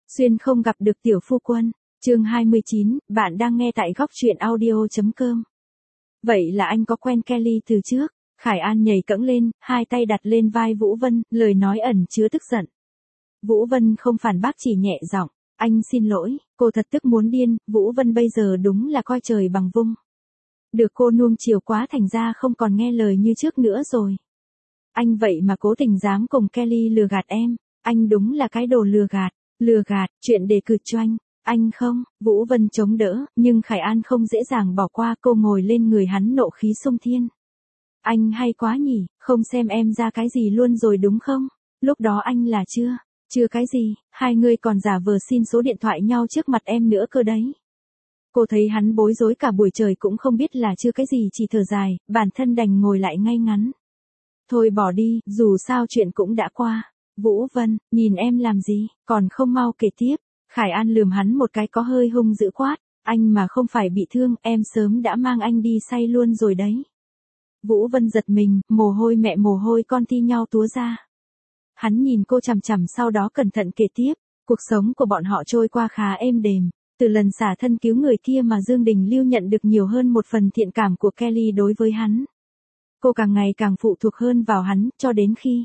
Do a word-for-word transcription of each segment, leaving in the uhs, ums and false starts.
Xuyên không gặp được tiểu phu quân. Chương hai mươi chín, bạn đang nghe tại góc truyện audio chấm com. Vậy là anh có quen Kelly từ trước? Khải An nhảy cẫng lên, hai tay đặt lên vai Vũ Vân, lời nói ẩn chứa tức giận. Vũ Vân không phản bác, chỉ nhẹ giọng, anh xin lỗi, cô thật tức muốn điên. Vũ Vân bây giờ đúng là coi trời bằng vung. Được cô nuông chiều quá thành ra không còn nghe lời như trước nữa rồi. Anh vậy mà cố tình dám cùng Kelly lừa gạt em, anh đúng là cái đồ lừa gạt. Lừa gạt, chuyện đề cử cho anh, anh không. Vũ Vân chống đỡ, nhưng Khải An không dễ dàng bỏ qua, cô ngồi lên người hắn nộ khí xung thiên. Anh hay quá nhỉ, không xem em ra cái gì luôn rồi đúng không? Lúc đó anh là chưa, chưa cái gì, hai người còn giả vờ xin số điện thoại nhau trước mặt em nữa cơ đấy. Cô thấy hắn bối rối cả buổi trời cũng không biết là chưa cái gì, chỉ thở dài, bản thân đành ngồi lại ngay ngắn. Thôi bỏ đi, dù sao chuyện cũng đã qua. Vũ Vân, nhìn em làm gì, còn không mau kể tiếp. Khải An lườm hắn một cái có hơi hung dữ quát, anh mà không phải bị thương, em sớm đã mang anh đi say luôn rồi đấy. Vũ Vân giật mình, mồ hôi mẹ mồ hôi con thi nhau túa ra. Hắn nhìn cô chằm chằm, sau đó cẩn thận kể tiếp, cuộc sống của bọn họ trôi qua khá êm đềm. Từ lần xả thân cứu người kia mà Dương Đình Lưu nhận được nhiều hơn một phần thiện cảm của Kelly đối với hắn. Cô càng ngày càng phụ thuộc hơn vào hắn, cho đến khi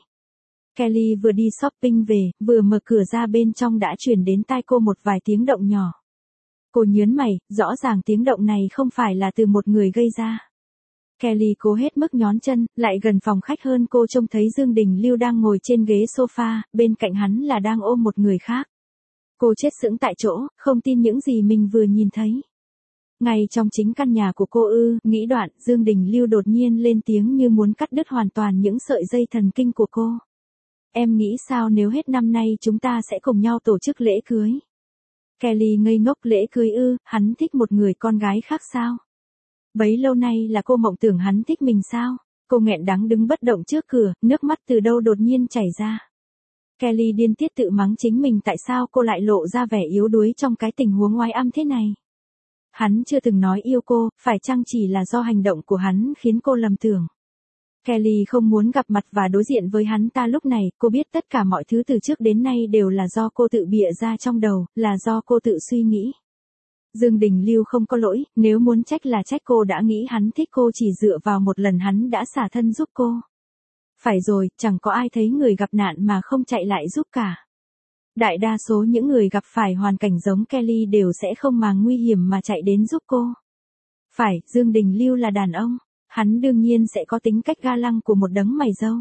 Kelly vừa đi shopping về, vừa mở cửa ra, bên trong đã truyền đến tai cô một vài tiếng động nhỏ. Cô nhớn mày, rõ ràng tiếng động này không phải là từ một người gây ra. Kelly cố hết mức nhón chân, lại gần phòng khách hơn, cô trông thấy Dương Đình Lưu đang ngồi trên ghế sofa, bên cạnh hắn là đang ôm một người khác. Cô chết sững tại chỗ, không tin những gì mình vừa nhìn thấy. Ngay trong chính căn nhà của cô ư, nghĩ đoạn, Dương Đình Lưu đột nhiên lên tiếng như muốn cắt đứt hoàn toàn những sợi dây thần kinh của cô. Em nghĩ sao nếu hết năm nay chúng ta sẽ cùng nhau tổ chức lễ cưới? Kelly ngây ngốc, lễ cưới ư, hắn thích một người con gái khác sao? Bấy lâu nay là cô mộng tưởng hắn thích mình sao? Cô nghẹn đắng đứng bất động trước cửa, nước mắt từ đâu đột nhiên chảy ra. Kelly điên tiết tự mắng chính mình tại sao cô lại lộ ra vẻ yếu đuối trong cái tình huống oái âm thế này. Hắn chưa từng nói yêu cô, phải chăng chỉ là do hành động của hắn khiến cô lầm tưởng. Kelly không muốn gặp mặt và đối diện với hắn ta lúc này, cô biết tất cả mọi thứ từ trước đến nay đều là do cô tự bịa ra trong đầu, là do cô tự suy nghĩ. Dương Đình Lưu không có lỗi, nếu muốn trách là trách cô đã nghĩ hắn thích cô chỉ dựa vào một lần hắn đã xả thân giúp cô. Phải rồi, chẳng có ai thấy người gặp nạn mà không chạy lại giúp cả. Đại đa số những người gặp phải hoàn cảnh giống Kelly đều sẽ không màng nguy hiểm mà chạy đến giúp cô. Phải, Dương Đình Lưu là đàn ông, hắn đương nhiên sẽ có tính cách ga lăng của một đấng mày râu.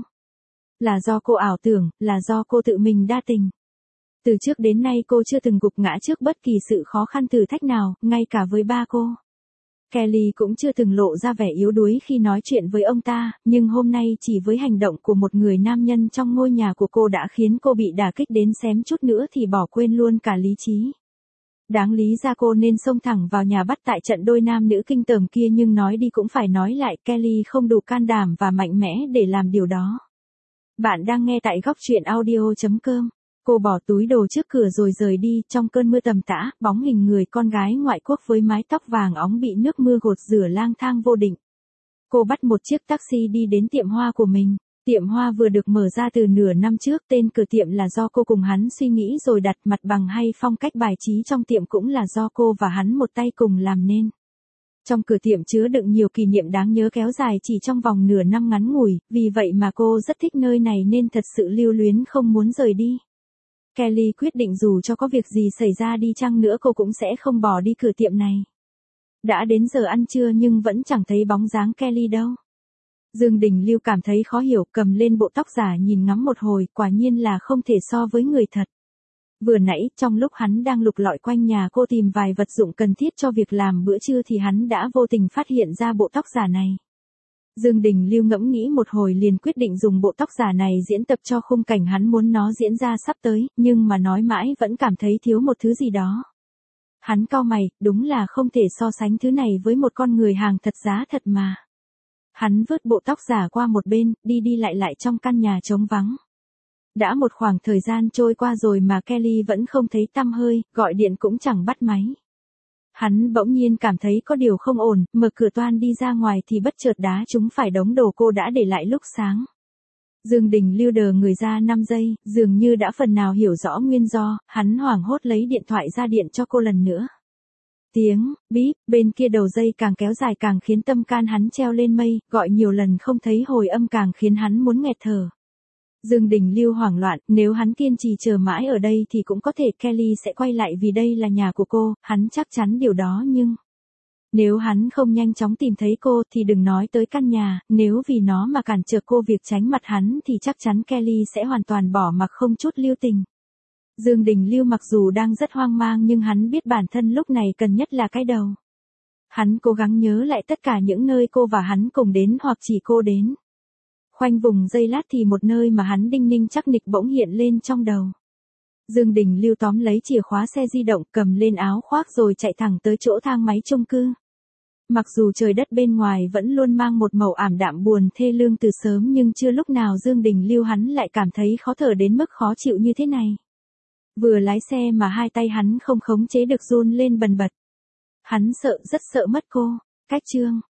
Là do cô ảo tưởng, là do cô tự mình đa tình. Từ trước đến nay cô chưa từng gục ngã trước bất kỳ sự khó khăn thử thách nào, ngay cả với ba cô. Kelly cũng chưa từng lộ ra vẻ yếu đuối khi nói chuyện với ông ta, nhưng hôm nay chỉ với hành động của một người nam nhân trong ngôi nhà của cô đã khiến cô bị đả kích đến xém chút nữa thì bỏ quên luôn cả lý trí. Đáng lý ra cô nên xông thẳng vào nhà bắt tại trận đôi nam nữ kinh tởm kia, nhưng nói đi cũng phải nói lại, Kelly không đủ can đảm và mạnh mẽ để làm điều đó. Bạn đang nghe tại góc truyện audio chấm com. Cô bỏ túi đồ trước cửa rồi rời đi, trong cơn mưa tầm tã, bóng hình người con gái ngoại quốc với mái tóc vàng óng bị nước mưa gột rửa lang thang vô định. Cô bắt một chiếc taxi đi đến tiệm hoa của mình. Tiệm hoa vừa được mở ra từ nửa năm trước, tên cửa tiệm là do cô cùng hắn suy nghĩ rồi đặt, mặt bằng hay phong cách bài trí trong tiệm cũng là do cô và hắn một tay cùng làm nên. Trong cửa tiệm chứa đựng nhiều kỷ niệm đáng nhớ kéo dài chỉ trong vòng nửa năm ngắn ngủi, vì vậy mà cô rất thích nơi này nên thật sự lưu luyến không muốn rời đi. Kelly quyết định dù cho có việc gì xảy ra đi chăng nữa cô cũng sẽ không bỏ đi cửa tiệm này. Đã đến giờ ăn trưa nhưng vẫn chẳng thấy bóng dáng Kelly đâu. Dương Đình Lưu cảm thấy khó hiểu, cầm lên bộ tóc giả nhìn ngắm một hồi, quả nhiên là không thể so với người thật. Vừa nãy, trong lúc hắn đang lục lọi quanh nhà cô tìm vài vật dụng cần thiết cho việc làm bữa trưa thì hắn đã vô tình phát hiện ra bộ tóc giả này. Dương Đình Lưu ngẫm nghĩ một hồi liền quyết định dùng bộ tóc giả này diễn tập cho khung cảnh hắn muốn nó diễn ra sắp tới, nhưng mà nói mãi vẫn cảm thấy thiếu một thứ gì đó. Hắn cau mày, đúng là không thể so sánh thứ này với một con người hàng thật giá thật mà. Hắn vớt bộ tóc giả qua một bên, đi đi lại lại trong căn nhà trống vắng. Đã một khoảng thời gian trôi qua rồi mà Kelly vẫn không thấy tăm hơi, gọi điện cũng chẳng bắt máy. Hắn bỗng nhiên cảm thấy có điều không ổn, mở cửa toan đi ra ngoài thì bất chợt đá trúng phải đống đồ cô đã để lại lúc sáng. Dương Đình Lưu đờ người ra năm giây, dường như đã phần nào hiểu rõ nguyên do, hắn hoảng hốt lấy điện thoại ra điện cho cô lần nữa. Tiếng, bíp, bên kia đầu dây càng kéo dài càng khiến tâm can hắn treo lên mây, gọi nhiều lần không thấy hồi âm càng khiến hắn muốn nghẹt thở. Dương Đình Lưu hoảng loạn, nếu hắn kiên trì chờ mãi ở đây thì cũng có thể Kelly sẽ quay lại vì đây là nhà của cô, hắn chắc chắn điều đó nhưng... Nếu hắn không nhanh chóng tìm thấy cô thì đừng nói tới căn nhà, nếu vì nó mà cản trở cô việc tránh mặt hắn thì chắc chắn Kelly sẽ hoàn toàn bỏ mặc không chút lưu tình. Dương Đình Lưu mặc dù đang rất hoang mang nhưng hắn biết bản thân lúc này cần nhất là cái đầu. Hắn cố gắng nhớ lại tất cả những nơi cô và hắn cùng đến hoặc chỉ cô đến. Khoanh vùng giây lát thì một nơi mà hắn đinh ninh chắc nịch bỗng hiện lên trong đầu. Dương Đình Lưu tóm lấy chìa khóa xe di động cầm lên áo khoác rồi chạy thẳng tới chỗ thang máy chung cư. Mặc dù trời đất bên ngoài vẫn luôn mang một màu ảm đạm buồn thê lương từ sớm nhưng chưa lúc nào Dương Đình Lưu hắn lại cảm thấy khó thở đến mức khó chịu như thế này. Vừa lái xe mà hai tay hắn không khống chế được run lên bần bật. Hắn sợ rất sợ mất cô. Cách chương